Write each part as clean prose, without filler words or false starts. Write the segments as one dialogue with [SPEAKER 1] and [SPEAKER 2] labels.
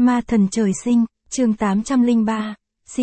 [SPEAKER 1] Ma thần trời sinh, chương 803,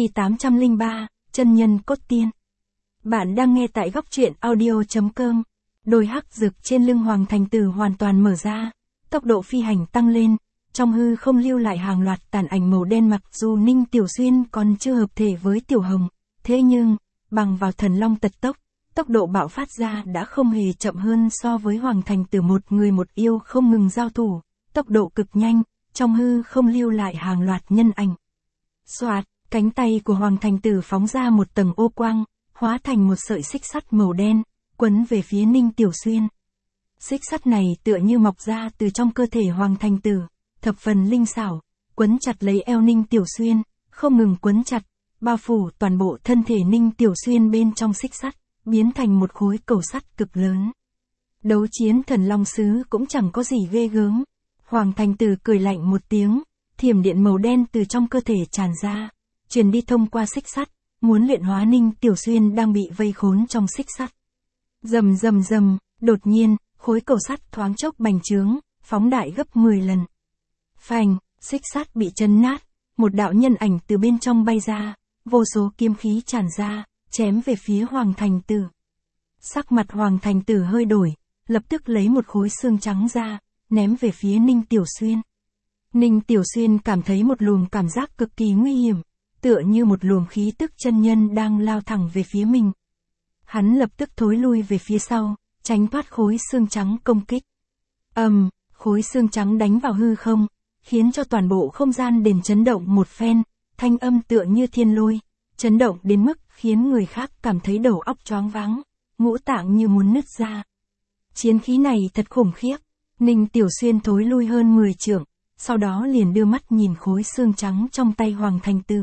[SPEAKER 1] C803, chân nhân cốt tiên. Bạn đang nghe tại góc truyện audio.com. Đôi hắc rực trên lưng Hoàng Thành Tử hoàn toàn mở ra, tốc độ phi hành tăng lên, trong hư không lưu lại hàng loạt tàn ảnh màu đen. Mặc dù Ninh Tiểu Xuyên còn chưa hợp thể với Tiểu Hồng, thế nhưng, bằng vào thần long tật tốc, tốc độ bạo phát ra đã không hề chậm hơn so với Hoàng Thành Tử. Một người một yêu không ngừng giao thủ, tốc độ cực nhanh, trong hư không lưu lại hàng loạt nhân ảnh. Soạt, cánh tay của Hoàng Thành Tử phóng ra một tầng ô quang, hóa thành một sợi xích sắt màu đen, quấn về phía Ninh Tiểu Xuyên. Xích sắt này tựa như mọc ra từ trong cơ thể Hoàng Thành Tử, thập phần linh xảo, quấn chặt lấy eo Ninh Tiểu Xuyên, không ngừng quấn chặt, bao phủ toàn bộ thân thể Ninh Tiểu Xuyên bên trong xích sắt, biến thành một khối cầu sắt cực lớn. Đấu chiến thần long sứ cũng chẳng có gì ghê gớm. Hoàng Thành Tử cười lạnh một tiếng, thiểm điện màu đen từ trong cơ thể tràn ra, truyền đi thông qua xích sắt, muốn luyện hóa Ninh Tiểu Xuyên đang bị vây khốn trong xích sắt. Rầm rầm rầm, đột nhiên, khối cầu sắt thoáng chốc bành trướng, phóng đại gấp 10 lần. Phanh, xích sắt bị chấn nát, một đạo nhân ảnh từ bên trong bay ra, vô số kiếm khí tràn ra, chém về phía Hoàng Thành Tử. Sắc mặt Hoàng Thành Tử hơi đổi, lập tức lấy một khối xương trắng ra, ném về phía Ninh Tiểu Xuyên. Ninh Tiểu Xuyên cảm thấy một luồng cảm giác cực kỳ nguy hiểm, tựa như một luồng khí tức chân nhân đang lao thẳng về phía mình. Hắn lập tức thối lui về phía sau, tránh thoát khối xương trắng công kích. Khối xương trắng đánh vào hư không, khiến cho toàn bộ không gian đền chấn động một phen, thanh âm tựa như thiên lôi, chấn động đến mức khiến người khác cảm thấy đầu óc choáng váng, ngũ tạng như muốn nứt ra. Chiến khí này thật khủng khiếp. Ninh Tiểu Xuyên thối lui hơn 10 trượng, sau đó liền đưa mắt nhìn khối xương trắng trong tay Hoàng Thành Tử.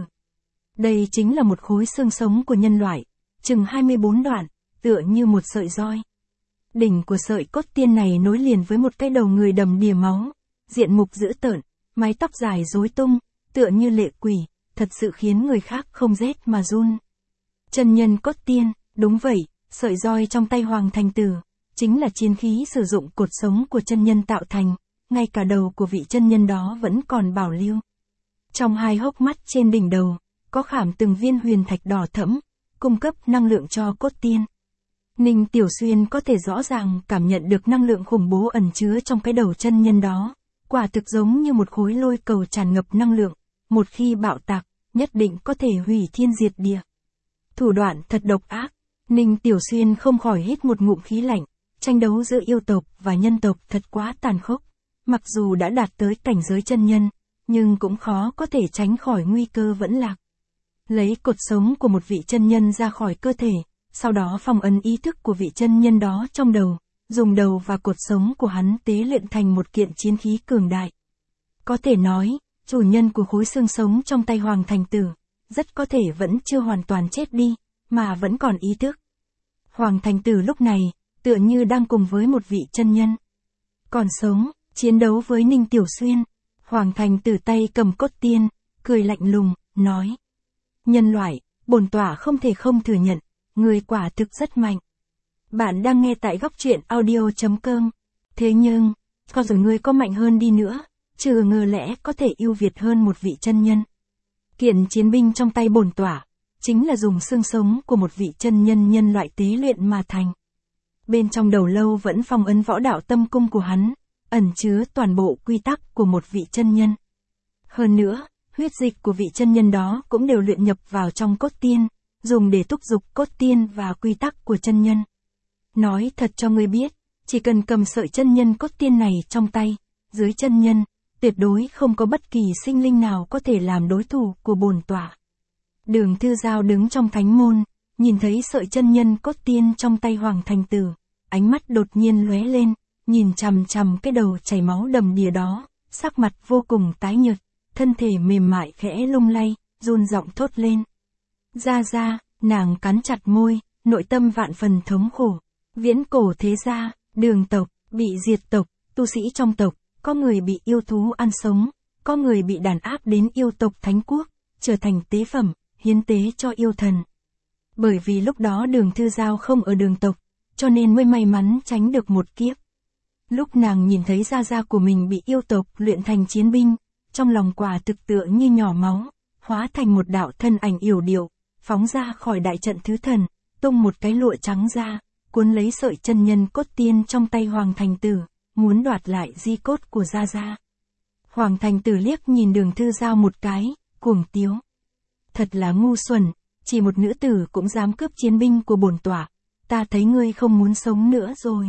[SPEAKER 1] Đây chính là một khối xương sống của nhân loại, chừng 24 đoạn, tựa như một sợi roi. Đỉnh của sợi cốt tiên này nối liền với một cái đầu người đầm đìa máu, diện mục dữ tợn, mái tóc dài rối tung, tựa như lệ quỷ, thật sự khiến người khác không rét mà run. Chân nhân cốt tiên, đúng vậy, sợi roi trong tay Hoàng Thành Tử chính là chiến khí sử dụng cột sống của chân nhân tạo thành, ngay cả đầu của vị chân nhân đó vẫn còn bảo lưu. Trong hai hốc mắt trên đỉnh đầu, có khảm từng viên huyền thạch đỏ thẫm, cung cấp năng lượng cho cốt tiên. Ninh Tiểu Xuyên có thể rõ ràng cảm nhận được năng lượng khủng bố ẩn chứa trong cái đầu chân nhân đó, quả thực giống như một khối lôi cầu tràn ngập năng lượng, một khi bạo tạc, nhất định có thể hủy thiên diệt địa. Thủ đoạn thật độc ác, Ninh Tiểu Xuyên không khỏi hít một ngụm khí lạnh. Tranh đấu giữa yêu tộc và nhân tộc thật quá tàn khốc, mặc dù đã đạt tới cảnh giới chân nhân, nhưng cũng khó có thể tránh khỏi nguy cơ vẫn lạc. Lấy cột sống của một vị chân nhân ra khỏi cơ thể, sau đó phong ấn ý thức của vị chân nhân đó trong đầu, dùng đầu và cột sống của hắn tế luyện thành một kiện chiến khí cường đại. Có thể nói, chủ nhân của khối xương sống trong tay Hoàng Thành Tử, rất có thể vẫn chưa hoàn toàn chết đi, mà vẫn còn ý thức. Hoàng Thành Tử lúc này, tựa như đang cùng với một vị chân nhân còn sống, chiến đấu với Ninh Tiểu Xuyên. Hoàng Thành Tử tay cầm cốt tiên, cười lạnh lùng, nói: nhân loại, bổn tọa không thể không thừa nhận, người quả thực rất mạnh. Bạn đang nghe tại góc truyện audio.com. Thế nhưng, có rồi ngươi có mạnh hơn đi nữa, chưa ngờ lẽ có thể ưu việt hơn một vị chân nhân. Kiện chiến binh trong tay bổn tọa, chính là dùng xương sống của một vị chân nhân nhân loại tế luyện mà thành. Bên trong đầu lâu vẫn phong ấn võ đạo tâm cung của hắn, ẩn chứa toàn bộ quy tắc của một vị chân nhân. Hơn nữa, huyết dịch của vị chân nhân đó cũng đều luyện nhập vào trong cốt tiên, dùng để thúc giục cốt tiên và quy tắc của chân nhân. Nói thật cho ngươi biết, chỉ cần cầm sợi chân nhân cốt tiên này trong tay, dưới chân nhân, tuyệt đối không có bất kỳ sinh linh nào có thể làm đối thủ của bổn tọa. Đường Thư Giao đứng trong thánh môn, nhìn thấy sợi chân nhân cốt tiên trong tay Hoàng Thành Tử, ánh mắt đột nhiên lóe lên, nhìn chằm chằm cái đầu chảy máu đầm đìa đó, sắc mặt vô cùng tái nhợt, thân thể mềm mại khẽ lung lay, run giọng thốt lên. Ra, nàng cắn chặt môi, nội tâm vạn phần thống khổ. Viễn cổ thế gia, Đường tộc, bị diệt tộc, tu sĩ trong tộc, có người bị yêu thú ăn sống, có người bị đàn áp đến yêu tộc thánh quốc, trở thành tế phẩm, hiến tế cho yêu thần. Bởi vì lúc đó Đường Thư Giao không ở Đường tộc, cho nên mới may mắn tránh được một kiếp. Lúc nàng nhìn thấy gia gia của mình bị yêu tộc luyện thành chiến binh, trong lòng quả thực tựa như nhỏ máu, hóa thành một đạo thân ảnh yểu điệu, phóng ra khỏi đại trận thứ thần, tung một cái lụa trắng ra, cuốn lấy sợi chân nhân cốt tiên trong tay Hoàng Thành Tử, muốn đoạt lại di cốt của Gia Gia. Hoàng Thành Tử liếc nhìn Đường Thư Giao một cái, cuồng tiếu. Thật là ngu xuẩn, chỉ một nữ tử cũng dám cướp chiến binh của bổn tọa, ta thấy ngươi không muốn sống nữa rồi.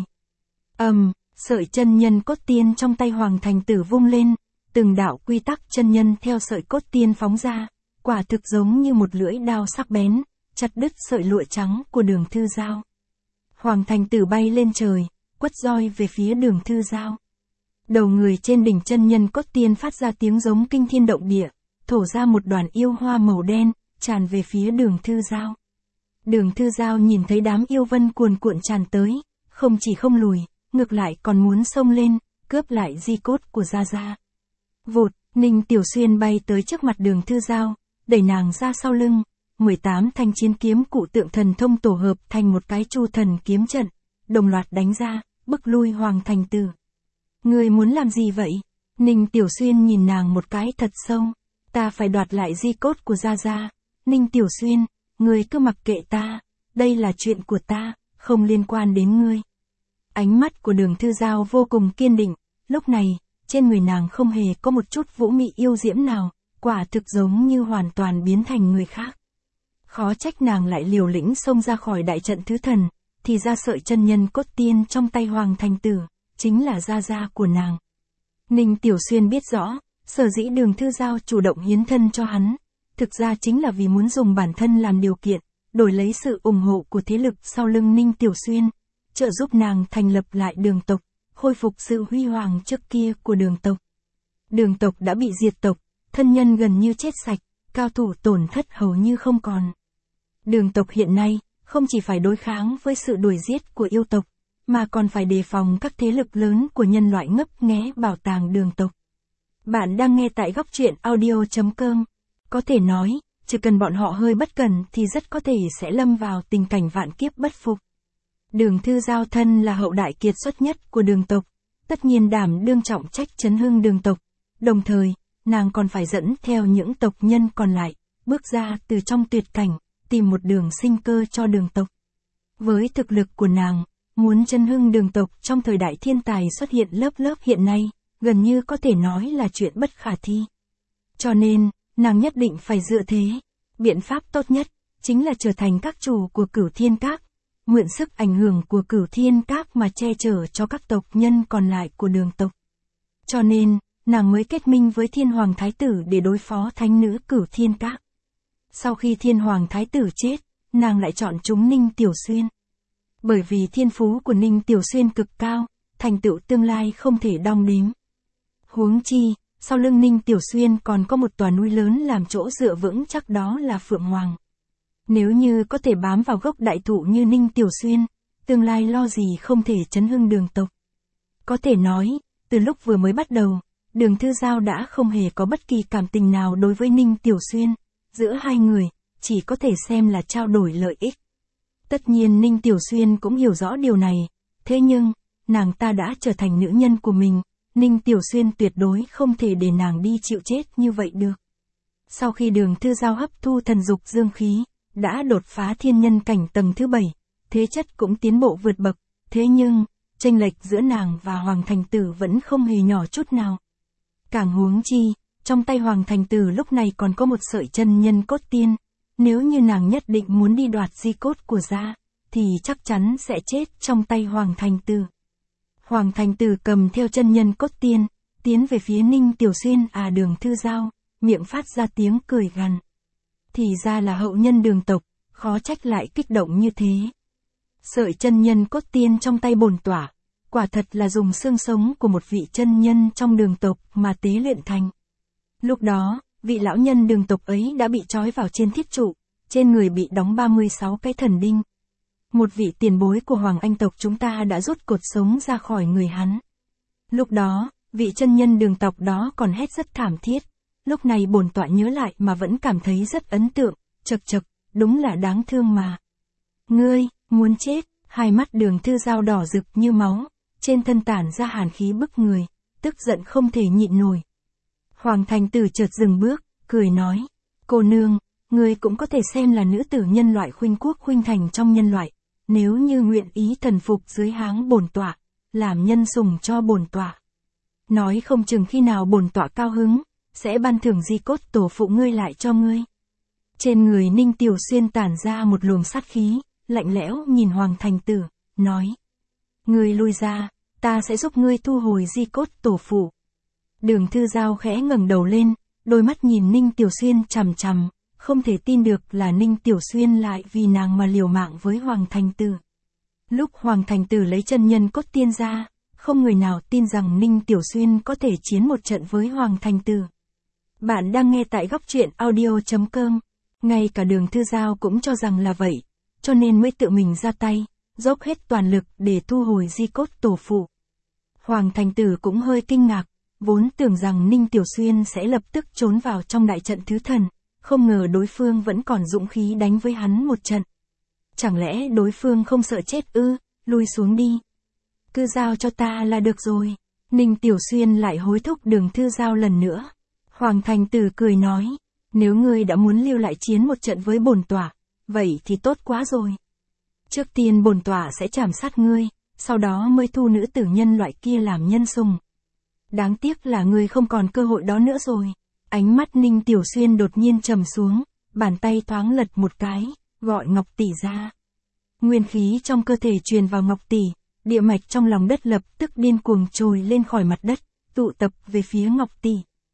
[SPEAKER 1] Sợi chân nhân cốt tiên trong tay Hoàng Thành Tử vung lên, từng đạo quy tắc chân nhân theo sợi cốt tiên phóng ra, quả thực giống như một lưỡi đao sắc bén, chặt đứt sợi lụa trắng của Đường Thư Giao. Hoàng Thành Tử bay lên trời, quất roi về phía Đường Thư Giao. Đầu người trên đỉnh chân nhân cốt tiên phát ra tiếng giống kinh thiên động địa, thổ ra một đoàn yêu hoa màu đen, tràn về phía Đường Thư Giao. Đường Thư Giao nhìn thấy đám yêu vân cuồn cuộn tràn tới, không chỉ không lùi, ngược lại còn muốn xông lên, cướp lại di cốt của Gia Gia. Vụt, Ninh Tiểu Xuyên bay tới trước mặt Đường Thư Giao, đẩy nàng ra sau lưng, 18 thanh chiến kiếm cụ tượng thần thông tổ hợp thành một cái chu thần kiếm trận, đồng loạt đánh ra, bức lui Hoàng Thành Tử. Ngươi muốn làm gì vậy? Ninh Tiểu Xuyên nhìn nàng một cái thật sâu. Ta phải đoạt lại di cốt của Gia Gia. Ninh Tiểu Xuyên, ngươi cứ mặc kệ ta, đây là chuyện của ta, không liên quan đến ngươi. Ánh mắt của Đường Thư Giao vô cùng kiên định, lúc này, trên người nàng không hề có một chút vũ mị yêu diễm nào, quả thực giống như hoàn toàn biến thành người khác. Khó trách nàng lại liều lĩnh xông ra khỏi đại trận thứ thần, thì ra sợi chân nhân cốt tiên trong tay Hoàng Thành Tử, chính là Gia Gia của nàng. Ninh Tiểu Xuyên biết rõ, sở dĩ Đường Thư Giao chủ động hiến thân cho hắn, thực ra chính là vì muốn dùng bản thân làm điều kiện, đổi lấy sự ủng hộ của thế lực sau lưng Ninh Tiểu Xuyên, trợ giúp nàng thành lập lại Đường tộc, khôi phục sự huy hoàng trước kia của Đường tộc. Đường tộc đã bị diệt tộc, thân nhân gần như chết sạch, cao thủ tổn thất hầu như không còn. Đường tộc hiện nay, không chỉ phải đối kháng với sự đuổi giết của yêu tộc, mà còn phải đề phòng các thế lực lớn của nhân loại ngấp nghé bảo tàng Đường tộc. Bạn đang nghe tại góc truyện audio.com. Có thể nói, chỉ cần bọn họ hơi bất cẩn thì rất có thể sẽ lâm vào tình cảnh vạn kiếp bất phục. Đường Thư Giao thân là hậu đại kiệt xuất nhất của Đường tộc, tất nhiên đảm đương trọng trách trấn hưng Đường tộc, đồng thời, nàng còn phải dẫn theo những tộc nhân còn lại, bước ra từ trong tuyệt cảnh, tìm một đường sinh cơ cho Đường tộc. Với thực lực của nàng, muốn trấn hưng Đường tộc trong thời đại thiên tài xuất hiện lớp lớp hiện nay, gần như có thể nói là chuyện bất khả thi. Cho nên, nàng nhất định phải dựa thế. Biện pháp tốt nhất, chính là trở thành các chủ của Cửu Thiên Các, mượn sức ảnh hưởng của Cửu Thiên Các mà che chở cho các tộc nhân còn lại của Đường tộc. Cho nên, nàng mới kết minh với Thiên Hoàng Thái Tử để đối phó thánh nữ Cửu Thiên Các. Sau khi Thiên Hoàng Thái Tử chết, nàng lại chọn chúng Ninh Tiểu Xuyên. Bởi vì thiên phú của Ninh Tiểu Xuyên cực cao, thành tựu tương lai không thể đong đếm. Huống chi, sau lưng Ninh Tiểu Xuyên còn có một tòa núi lớn làm chỗ dựa vững chắc, đó là Phượng Hoàng. Nếu như có thể bám vào gốc đại thụ như Ninh Tiểu Xuyên, tương lai lo gì không thể trấn hưng Đường tộc. Có thể nói, từ lúc vừa mới bắt đầu, Đường Thư Giao đã không hề có bất kỳ cảm tình nào đối với Ninh Tiểu Xuyên, giữa hai người, chỉ có thể xem là trao đổi lợi ích. Tất nhiên Ninh Tiểu Xuyên cũng hiểu rõ điều này, thế nhưng, nàng ta đã trở thành nữ nhân của mình, Ninh Tiểu Xuyên tuyệt đối không thể để nàng đi chịu chết như vậy được. Sau khi Đường Thư Giao hấp thu thần dục dương khí, đã đột phá thiên nhân cảnh tầng thứ 7, thế chất cũng tiến bộ vượt bậc, thế nhưng, chênh lệch giữa nàng và Hoàng Thành Tử vẫn không hề nhỏ chút nào. Càng huống chi, trong tay Hoàng Thành Tử lúc này còn có một sợi chân nhân cốt tiên, nếu như nàng nhất định muốn đi đoạt di cốt của Gia, thì chắc chắn sẽ chết trong tay Hoàng Thành Tử. Hoàng Thành Tử cầm theo chân nhân cốt tiên, tiến về phía Ninh Tiểu Xuyên Đường Thư Giao, miệng phát ra tiếng cười gằn. Thì ra là hậu nhân Đường tộc, khó trách lại kích động như thế. Sợi chân nhân cốt tiên trong tay bổn tọa, quả thật là dùng xương sống của một vị chân nhân trong Đường tộc mà tế luyện thành. Lúc đó, vị lão nhân Đường tộc ấy đã bị trói vào trên thiết trụ, trên người bị đóng 36 cái thần đinh. Một vị tiền bối của Hoàng Anh tộc chúng ta đã rút cột sống ra khỏi người hắn. Lúc đó, vị chân nhân Đường tộc đó còn hét rất thảm thiết. Lúc này bổn tọa nhớ lại mà vẫn cảm thấy rất ấn tượng, chật chật, đúng là đáng thương mà. Ngươi, muốn chết, hai mắt Đường Thư Giao đỏ rực như máu, trên thân tản ra hàn khí bức người, tức giận không thể nhịn nổi. Hoàng thành tử chợt dừng bước, cười nói. Cô nương, ngươi cũng có thể xem là nữ tử nhân loại khuynh quốc khuynh thành trong nhân loại. Nếu như nguyện ý thần phục dưới háng bổn tọa, làm nhân sủng cho bổn tọa. Nói không chừng khi nào bổn tọa cao hứng, sẽ ban thưởng di cốt tổ phụ ngươi lại cho ngươi. Trên người Ninh Tiểu Xuyên tản ra một luồng sát khí, lạnh lẽo nhìn Hoàng thành tử, nói. Ngươi lui ra, ta sẽ giúp ngươi thu hồi di cốt tổ phụ. Đường Thư Giao khẽ ngẩng đầu lên, đôi mắt nhìn Ninh Tiểu Xuyên chằm chằm, không thể tin được là Ninh Tiểu Xuyên lại vì nàng mà liều mạng với Hoàng thành tử. Lúc Hoàng thành tử lấy chân nhân cốt tiên ra, không người nào tin rằng Ninh Tiểu Xuyên có thể chiến một trận với Hoàng thành tử. Bạn đang nghe tại góc truyện audio.com. Ngay cả Đường Thư Giao cũng cho rằng là vậy, cho nên mới tự mình ra tay, dốc hết toàn lực để thu hồi di cốt tổ phụ. Hoàng thành tử cũng hơi kinh ngạc, vốn tưởng rằng Ninh Tiểu Xuyên sẽ lập tức trốn vào trong đại trận thứ thần, không ngờ đối phương vẫn còn dũng khí đánh với hắn một trận. Chẳng lẽ đối phương không sợ chết ư, lui xuống đi. Cứ giao cho ta là được rồi. Ninh Tiểu Xuyên lại hối thúc Đường Thư Giao lần nữa. Hoàng thành tử cười nói, nếu ngươi đã muốn lưu lại chiến một trận với bổn tọa, vậy thì tốt quá rồi. Trước tiên bổn tọa sẽ trảm sát ngươi, sau đó mới thu nữ tử nhân loại kia làm nhân sủng. Đáng tiếc là ngươi không còn cơ hội đó nữa rồi. Ánh mắt Ninh Tiểu Xuyên đột nhiên trầm xuống, bàn tay thoáng lật một cái, gọi Ngọc Tỷ ra. Nguyên khí trong cơ thể truyền vào Ngọc Tỷ, địa mạch trong lòng đất lập tức điên cuồng trồi lên khỏi mặt đất, tụ tập về phía Ngọc Tỷ.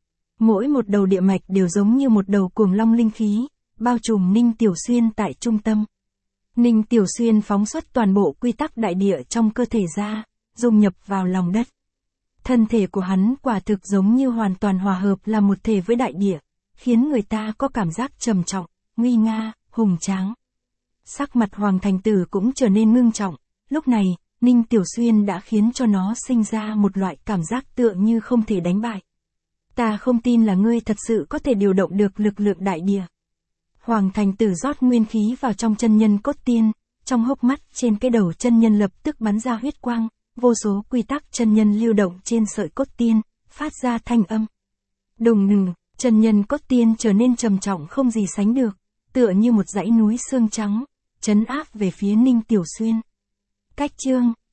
[SPEAKER 1] Mỗi một đầu địa mạch đều giống như một đầu cuồng long linh khí, bao trùm Ninh Tiểu Xuyên tại trung tâm. Ninh Tiểu Xuyên phóng xuất toàn bộ quy tắc đại địa trong cơ thể ra, dung nhập vào lòng đất. Thân thể của hắn quả thực giống như hoàn toàn hòa hợp là một thể với đại địa, khiến người ta có cảm giác trầm trọng, nguy nga, hùng tráng. Sắc mặt Hoàng thành tử cũng trở nên ngưng trọng, lúc này, Ninh Tiểu Xuyên đã khiến cho nó sinh ra một loại cảm giác tựa như không thể đánh bại. Ta không tin là ngươi thật sự có thể điều động được lực lượng đại địa. Hoàng thành tử rót nguyên khí vào trong chân nhân cốt tiên, trong hốc mắt trên cái đầu chân nhân lập tức bắn ra huyết quang, vô số quy tắc chân nhân lưu động trên sợi cốt tiên, phát ra thanh âm. Đùng đùng, chân nhân cốt tiên trở nên trầm trọng không gì sánh được, tựa như một dãy núi xương trắng, trấn áp về phía Ninh Tiểu Xuyên. Cách chương